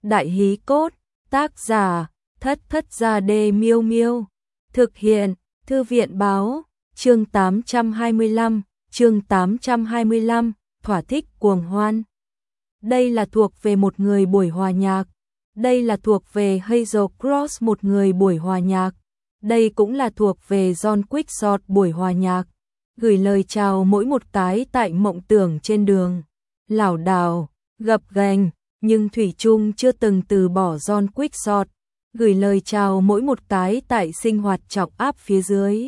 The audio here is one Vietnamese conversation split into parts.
Đại hí cốt, tác giả, Thất Thất Gia Đê Miêu Miêu. Thực hiện, Thư viện báo, chương 825, thỏa thích cuồng hoan. Đây là thuộc về một người buổi hòa nhạc. Đây là thuộc về Hazel Cross một người buổi hòa nhạc. Đây cũng là thuộc về John Quickshot buổi hòa nhạc. Gửi lời chào mỗi một cái tại mộng tưởng trên đường. Lảo đảo, gập ghềnh, nhưng thủy chung chưa từng từ bỏ John Quickshot. Gửi lời chào mỗi một cái tại sinh hoạt trọng áp phía dưới.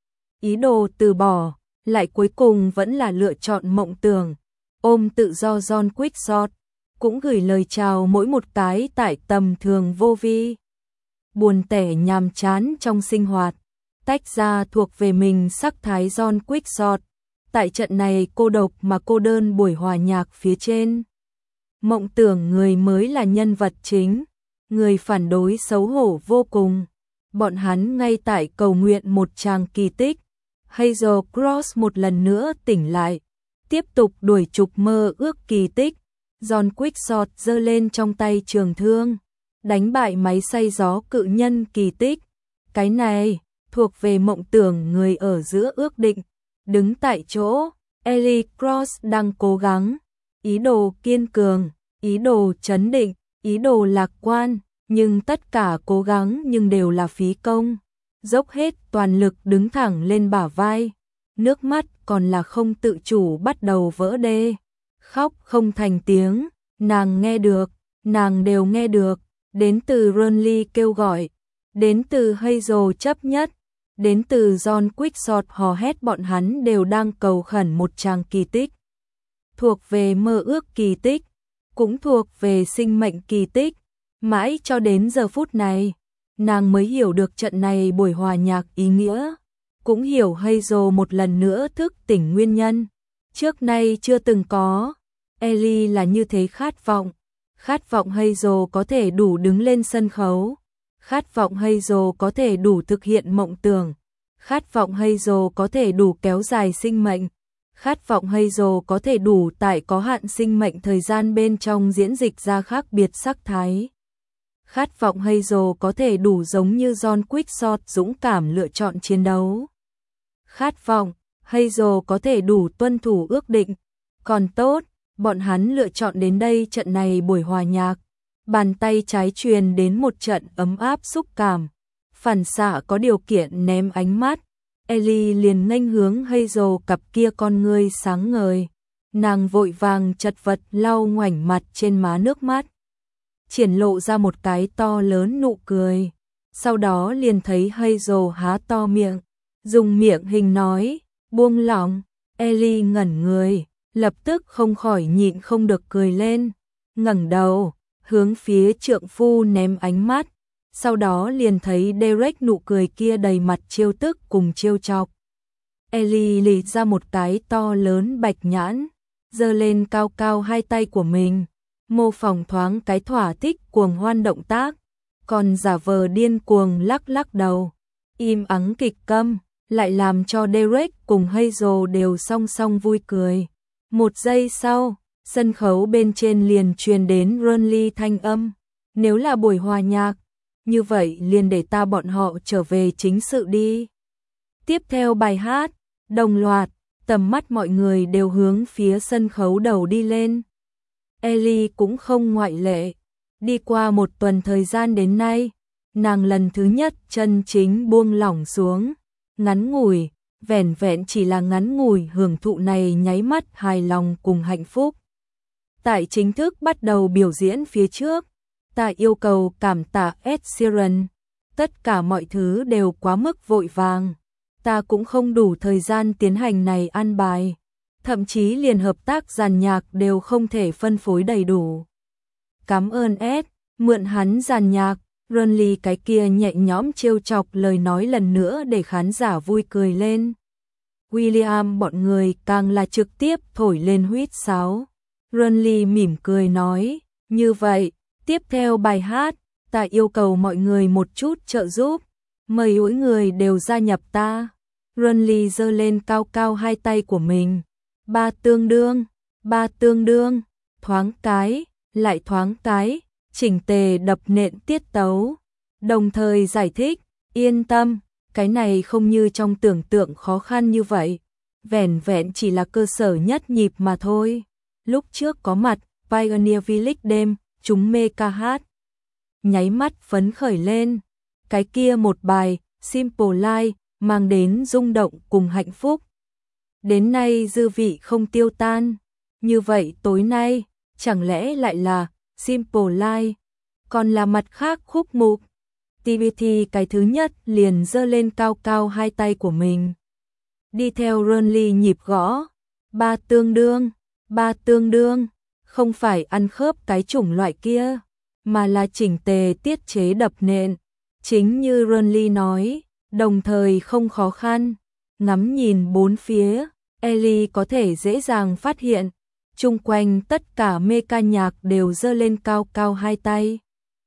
Ý đồ từ bỏ, lại cuối cùng vẫn là lựa chọn mộng tưởng. Ôm tự do John Quickshot. Cũng gửi lời chào mỗi một cái tại tầm thường vô vi. Buồn tẻ nhàm chán trong sinh hoạt. Tách ra thuộc về mình sắc thái John Quickshot. Tại trận này cô độc mà cô đơn buổi hòa nhạc phía trên. Mộng tưởng người mới là nhân vật chính. Người phản đối xấu hổ vô cùng. Bọn hắn ngay tại cầu nguyện một tràng kỳ tích. Hazel Cross một lần nữa tỉnh lại. Tiếp tục đuổi trục mơ ước kỳ tích. John Quickshot giơ lên trong tay trường thương. Đánh bại máy xay gió cự nhân kỳ tích. Cái này thuộc về mộng tưởng người ở giữa ước định. Đứng tại chỗ, Ellie Cross đang cố gắng. Ý đồ kiên cường, ý đồ trấn định, ý đồ lạc quan. Nhưng tất cả cố gắng nhưng đều là phí công. Dốc hết toàn lực đứng thẳng lên bả vai. Nước mắt còn là không tự chủ bắt đầu vỡ đê. Khóc không thành tiếng, nàng nghe được, nàng đều nghe được. Đến từ Ronly kêu gọi, đến từ Hazel chấp nhất, đến từ John Quickshot hò hét, bọn hắn đều đang cầu khẩn một tràng kỳ tích. Thuộc về mơ ước kỳ tích, cũng thuộc về sinh mệnh kỳ tích. Mãi cho đến giờ phút này, nàng mới hiểu được trận này buổi hòa nhạc ý nghĩa. Cũng hiểu Hazel một lần nữa thức tỉnh nguyên nhân. Trước nay chưa từng có. Ellie là như thế khát vọng Hazel có thể đủ đứng lên sân khấu. Khát vọng Hazel có thể đủ thực hiện mộng tưởng. Khát vọng Hazel có thể đủ kéo dài sinh mệnh. Khát vọng Hazel có thể đủ tại có hạn sinh mệnh thời gian bên trong diễn dịch ra khác biệt sắc thái. Khát vọng Hazel có thể đủ giống như John Quickshot dũng cảm lựa chọn chiến đấu. Khát vọng Hazel có thể đủ tuân thủ ước định. Còn tốt, bọn hắn lựa chọn đến đây trận này buổi hòa nhạc. Bàn tay trái truyền đến một trận ấm áp xúc cảm. Phản xạ có điều kiện ném ánh mắt. Ellie liền nghênh hướng Hazel cặp kia con ngươi sáng ngời. Nàng vội vàng chật vật lau ngoảnh mặt trên má nước mắt. Triển lộ ra một cái to lớn nụ cười. Sau đó liền thấy Hazel há to miệng. Dùng miệng hình nói, buông lỏng. Ellie ngẩn người, lập tức không khỏi nhịn không được cười lên. Ngẩng đầu, hướng phía trượng phu ném ánh mắt. Sau đó liền thấy Derek nụ cười kia đầy mặt trêu tức cùng trêu chọc. Ellie lì ra một cái to lớn bạch nhãn, giơ lên cao cao hai tay của mình, mô phỏng thoáng cái thỏa thích cuồng hoan động tác, còn giả vờ điên cuồng lắc lắc đầu. Im ắng kịch câm, lại làm cho Derek cùng Hazel đều song song vui cười. Một giây sau, sân khấu bên trên liền truyền đến Ronly thanh âm. Nếu là buổi hòa nhạc, như vậy liền để ta bọn họ trở về chính sự đi. Tiếp theo bài hát, đồng loạt, tầm mắt mọi người đều hướng phía sân khấu đầu đi lên. Ellie cũng không ngoại lệ. Đi qua một tuần thời gian đến nay, nàng lần thứ nhất chân chính buông lỏng xuống. Ngắn ngủi, vẻn vẹn chỉ là ngắn ngủi hưởng thụ này nháy mắt hài lòng cùng hạnh phúc. Tại chính thức bắt đầu biểu diễn phía trước, ta yêu cầu cảm tạ Ed Sheeran. Tất cả mọi thứ đều quá mức vội vàng. Ta cũng không đủ thời gian tiến hành này an bài. Thậm chí liền hợp tác dàn nhạc đều không thể phân phối đầy đủ. Cảm ơn Ed, mượn hắn dàn nhạc. Ronly cái kia nhẹ nhõm trêu chọc lời nói lần nữa để khán giả vui cười lên. William bọn người càng là trực tiếp thổi lên huýt sáo. Ronly mỉm cười nói, như vậy, tiếp theo bài hát, ta yêu cầu mọi người một chút trợ giúp. Mời mỗi người đều gia nhập ta. Ronly giơ lên cao cao hai tay của mình. Ba tương đương, thoáng cái, lại thoáng cái. chỉnh tề đập nện tiết tấu, đồng thời giải thích, yên tâm, cái này không như trong tưởng tượng khó khăn như vậy, vẻn vẹn chỉ là cơ sở nhất nhịp mà thôi. Lúc trước có mặt Pioneer Village đêm, chúng mê ca hát, nháy mắt phấn khởi lên, cái kia một bài Simple Life mang đến rung động cùng hạnh phúc. Đến nay dư vị không tiêu tan, như vậy tối nay, chẳng lẽ lại là Simple Life, còn là mặt khác khúc mục. TBT cái thứ nhất liền giơ lên cao cao hai tay của mình, đi theo Ronly nhịp gõ, ba tương đương, không phải ăn khớp cái chủng loại kia, mà là chỉnh tề tiết chế đập nện, chính như Ronly nói, đồng thời không khó khăn. Ngắm nhìn bốn phía, Ellie có thể dễ dàng phát hiện, chung quanh tất cả mê ca nhạc đều giơ lên cao cao hai tay.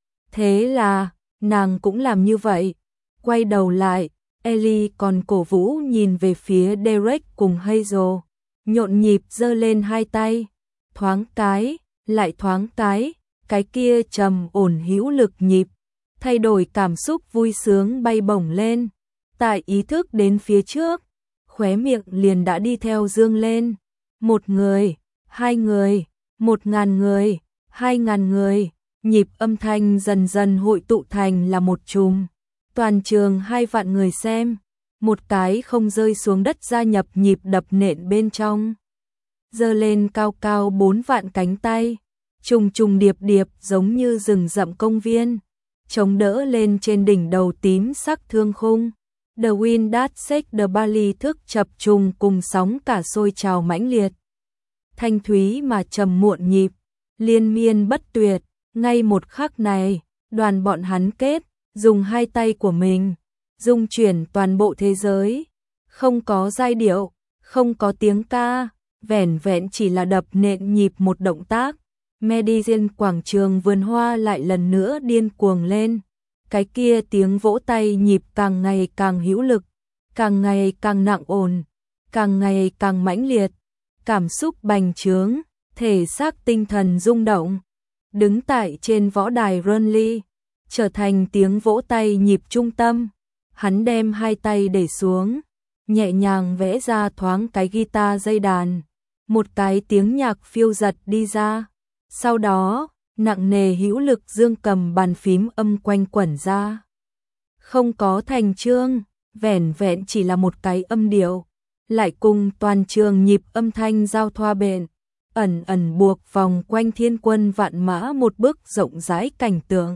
Thế là, nàng cũng làm như vậy. Quay đầu lại, Ellie còn cổ vũ nhìn về phía Derek cùng Hazel, nhộn nhịp giơ lên hai tay, thoáng cái, lại thoáng cái kia trầm ổn hữu lực nhịp, thay đổi cảm xúc vui sướng bay bổng lên, tại ý thức đến phía trước, khóe miệng liền đã đi theo dương lên. 1 người, 2 người, 1000 người, 2000 người, nhịp âm thanh dần dần hội tụ thành là một chùm. Toàn trường 2 vạn người xem, một cái không rơi xuống đất gia nhập nhịp đập nện bên trong. Giơ lên cao cao 4 vạn cánh tay, trùng trùng điệp điệp giống như rừng rậm công viên, chống đỡ lên trên đỉnh đầu tím sắc thương khung. The Wind That Shakes the Valley thức chập trùng cùng sóng cả sôi trào mãnh liệt. Thanh thúy mà trầm muộn nhịp, liên miên bất tuyệt, ngay một khắc này, đoàn bọn hắn kết, dùng hai tay của mình, dung chuyển toàn bộ thế giới. Không có giai điệu, không có tiếng ca, vẻn vẹn chỉ là đập nện nhịp một động tác. Madison quảng trường vườn hoa lại lần nữa điên cuồng lên. Cái kia tiếng vỗ tay nhịp càng ngày càng hữu lực, càng ngày càng nặng ồn, càng ngày càng mãnh liệt, cảm xúc bành trướng, thể xác tinh thần rung động. Đứng tại trên võ đài Ronly, trở thành tiếng vỗ tay nhịp trung tâm, hắn đem hai tay để xuống, nhẹ nhàng vẽ ra thoáng cái guitar dây đàn, một cái tiếng nhạc phiêu giật đi ra. Sau đó, nặng nề hữu lực dương cầm bàn phím âm quanh quẩn ra. Không có thành chương, vẻn vẹn chỉ là một cái âm điệu, lại cùng toàn trường nhịp âm thanh giao thoa bền, ẩn ẩn buộc vòng quanh thiên quân vạn mã một bức rộng rãi cảnh tượng.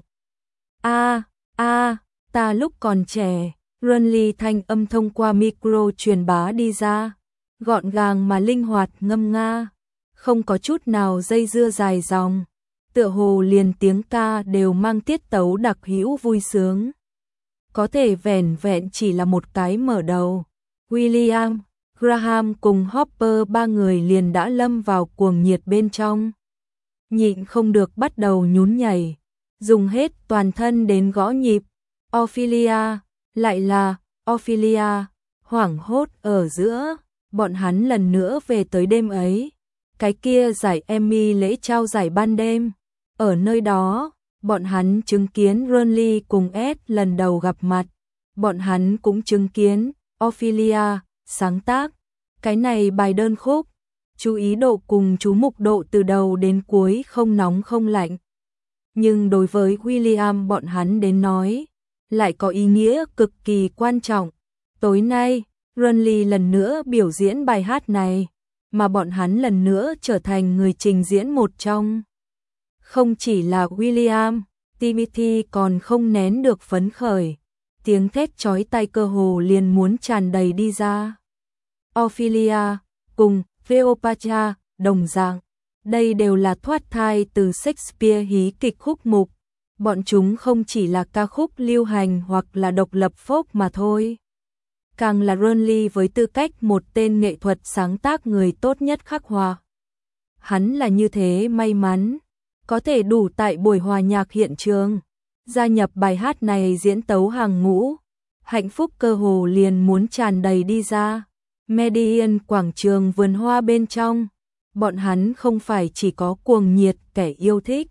Ta lúc còn trẻ, Ronly thanh âm thông qua micro truyền bá đi ra, gọn gàng mà linh hoạt ngâm nga, không có chút nào dây dưa dài dòng, tựa hồ liền tiếng ca đều mang tiết tấu đặc hữu vui sướng. Có thể vẻn vẹn chỉ là một cái mở đầu, William, Graham cùng Hopper ba người liền đã lâm vào cuồng nhiệt bên trong. Nhịn không được bắt đầu nhún nhảy, dùng hết toàn thân đến gõ nhịp. Ophelia, lại là Ophelia, hoảng hốt ở giữa, bọn hắn lần nữa về tới đêm ấy. Cái kia giải Emmy lễ trao giải ban đêm. Ở nơi đó, bọn hắn chứng kiến Ronly cùng Ed lần đầu gặp mặt. Bọn hắn cũng chứng kiến Ophelia sáng tác cái này bài đơn khúc. Chú ý độ cùng chú mục độ từ đầu đến cuối không nóng không lạnh. Nhưng đối với William bọn hắn đến nói, lại có ý nghĩa cực kỳ quan trọng. Tối nay, Ronly lần nữa biểu diễn bài hát này, mà bọn hắn lần nữa trở thành người trình diễn một trong. Không chỉ là William, Timothy còn không nén được phấn khởi, tiếng thét chói tai cơ hồ liền muốn tràn đầy đi ra. Ophelia cùng Cleopatra đồng dạng, đây đều là thoát thai từ Shakespeare hí kịch khúc mục, bọn chúng không chỉ là ca khúc lưu hành hoặc là độc lập folk mà thôi. Càng là Ronly với tư cách một tên nghệ thuật sáng tác người tốt nhất khắc họa. Hắn là như thế may mắn, có thể đủ tại buổi hòa nhạc hiện trường, gia nhập bài hát này diễn tấu hàng ngũ, hạnh phúc cơ hồ liền muốn tràn đầy đi ra. Madison quảng trường vườn hoa bên trong, bọn hắn không phải chỉ có cuồng nhiệt kẻ yêu thích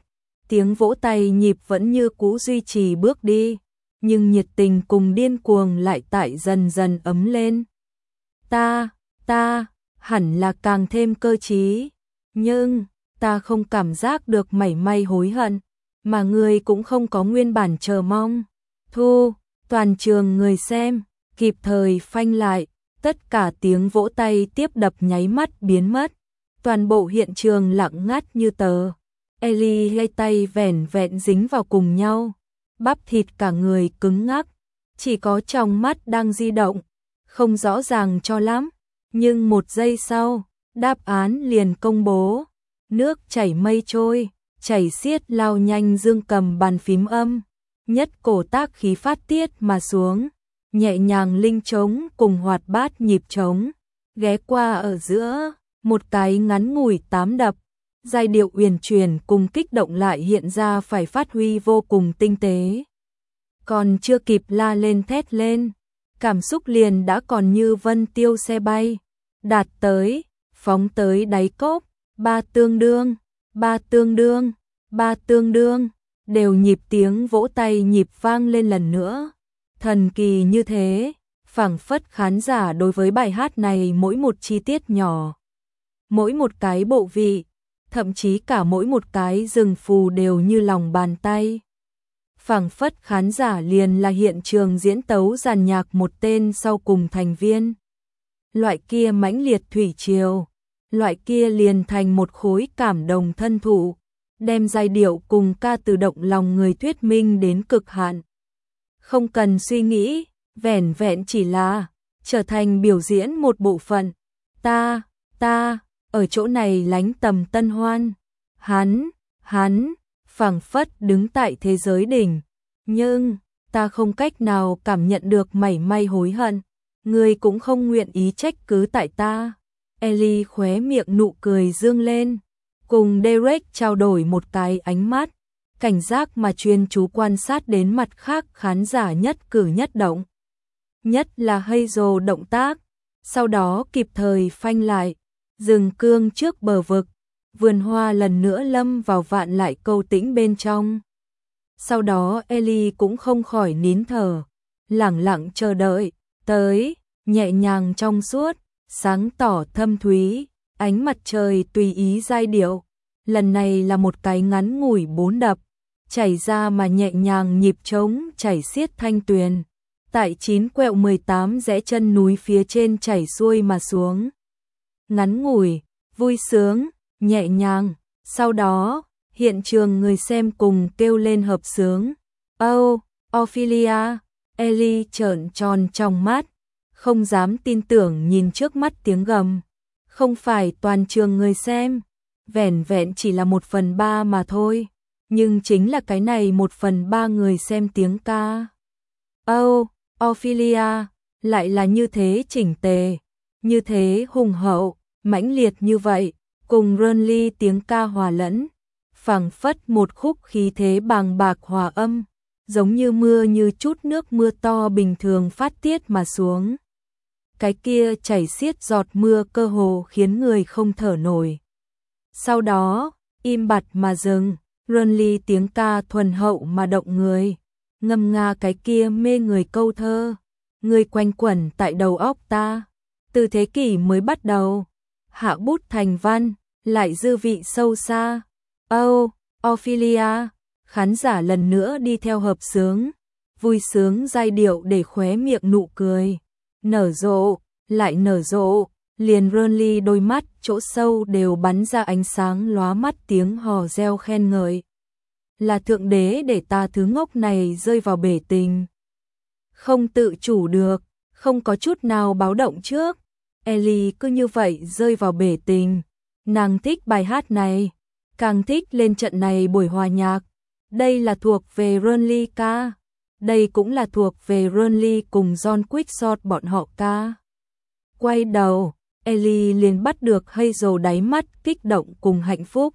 Tiếng vỗ tay nhịp vẫn như cũ duy trì bước đi, nhưng nhiệt tình cùng điên cuồng lại tại dần dần ấm lên. Ta, hẳn là càng thêm cơ trí, nhưng ta không cảm giác được mảy may hối hận, mà người cũng không có nguyên bản chờ mong. Thu, toàn trường người xem, kịp thời phanh lại, tất cả tiếng vỗ tay tiếp đập nháy mắt biến mất. Toàn bộ hiện trường lặng ngắt như tờ. Ellie hai tay vẻn vẹn dính vào cùng nhau, bắp thịt cả người cứng ngắc, chỉ có trong mắt đang di động, không rõ ràng cho lắm, nhưng một giây sau, đáp án liền công bố. Nước chảy mây trôi, chảy xiết lao nhanh dương cầm bàn phím âm, nhất cổ tác khí phát tiết mà xuống, nhẹ nhàng linh trống cùng hoạt bát nhịp trống, ghé qua ở giữa, một cái ngắn ngủi 8 đập. Giai điệu uyển chuyển cùng kích động lại hiện ra phải phát huy vô cùng tinh tế. Còn chưa kịp la lên thét lên, cảm xúc liền đã còn như vân tiêu xe bay, đạt tới, phóng tới đáy cốc, ba tương đương, đều nhịp tiếng vỗ tay nhịp vang lên lần nữa. Thần kỳ như thế, phảng phất khán giả đối với bài hát này mỗi một chi tiết nhỏ, mỗi một cái bộ vị, thậm chí cả mỗi một cái rừng phù đều như lòng bàn tay. Phảng phất khán giả liền là hiện trường diễn tấu dàn nhạc một tên sau cùng thành viên. Loại kia mãnh liệt thủy triều, loại kia liền thành một khối cảm đồng thân thụ, đem giai điệu cùng ca từ động lòng người thuyết minh đến cực hạn. Không cần suy nghĩ, vẻn vẹn chỉ là trở thành biểu diễn một bộ phận. Ta, ở chỗ này lánh tầm tân hoan. Hắn, phảng phất đứng tại thế giới đỉnh. Nhưng, ta không cách nào cảm nhận được mảy may hối hận. Người cũng không nguyện ý trách cứ tại ta. Ellie khóe miệng nụ cười dương lên. Cùng Derek trao đổi một cái ánh mắt. Cảnh giác mà chuyên chú quan sát đến mặt khác khán giả nhất cử nhất động. Nhất là Hazel động tác. Sau đó kịp thời phanh lại. Dừng cương trước bờ vực, vườn hoa lần nữa lâm vào vạn lại câu tĩnh bên trong. Sau đó Ellie cũng không khỏi nín thở, lẳng lặng chờ đợi, tới, nhẹ nhàng trong suốt, sáng tỏ thâm thúy, ánh mặt trời tùy ý giai điệu. Lần này là một cái ngắn ngủi 4 đập, chảy ra mà nhẹ nhàng nhịp trống chảy xiết thanh tuyền. Tại 9 quẹo 18 rẽ chân núi phía trên chảy xuôi mà xuống. Ngắn ngủi, vui sướng, nhẹ nhàng, sau đó, hiện trường người xem cùng kêu lên hợp sướng. Oh, Ophelia, Ellie trợn tròn trong mắt, không dám tin tưởng nhìn trước mắt tiếng gầm. Không phải toàn trường người xem, vẻn vẹn chỉ là 1/3 mà thôi, nhưng chính là cái này 1/3 người xem tiếng ca. Oh, Ophelia, lại là như thế chỉnh tề, như thế hùng hậu, mãnh liệt như vậy, cùng Renly tiếng ca hòa lẫn, phảng phất một khúc khí thế bàng bạc hòa âm, giống như mưa như chút nước mưa to bình thường phát tiết mà xuống. Cái kia chảy xiết giọt mưa cơ hồ khiến người không thở nổi. Sau đó, im bặt mà dừng, Renly tiếng ca thuần hậu mà động người, ngâm nga cái kia mê người câu thơ, người quanh quẩn tại đầu óc ta, từ thế kỷ mới bắt đầu. Hạ bút thành văn, lại dư vị sâu xa. Oh, Ophelia, khán giả lần nữa đi theo hợp sướng, vui sướng giai điệu để khóe miệng nụ cười. Nở rộ, lại nở rộ, liền Renly đôi mắt chỗ sâu đều bắn ra ánh sáng lóa mắt tiếng hò reo khen ngợi. Là thượng đế để ta thứ ngốc này rơi vào bể tình. Không tự chủ được, không có chút nào báo động trước. Ellie cứ như vậy rơi vào bể tình. Nàng thích bài hát này, càng thích lên trận này buổi hòa nhạc. Đây là thuộc về Renly ca. Đây cũng là thuộc về Renly cùng John Quixote bọn họ ca. Quay đầu, Ellie liền bắt được Hazel đáy mắt kích động cùng hạnh phúc.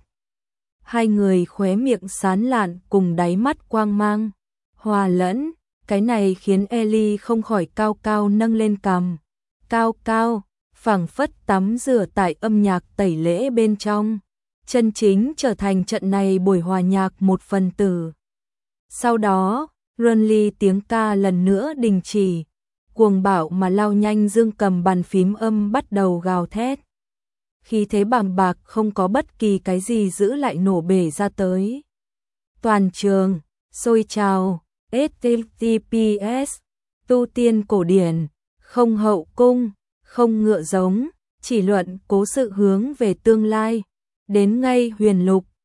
Hai người khóe miệng sán lạn cùng đáy mắt quang mang, hòa lẫn, cái này khiến Ellie không khỏi cao cao nâng lên cằm. Cao cao, phảng phất tắm rửa tại âm nhạc tẩy lễ bên trong. chân chính trở thành trận này buổi hòa nhạc một phần tử. Sau đó, Runly tiếng ca lần nữa đình chỉ, cuồng bạo mà lao nhanh dương cầm bàn phím âm bắt đầu gào thét. Khi thế bàng bạc không có bất kỳ cái gì giữ lại nổ bể ra tới. Toàn trường, sôi trào, HTTPS, tu tiên cổ điển, không hậu cung, không ngựa giống, chỉ luận cố sự hướng về tương lai, đến ngay huyền lục,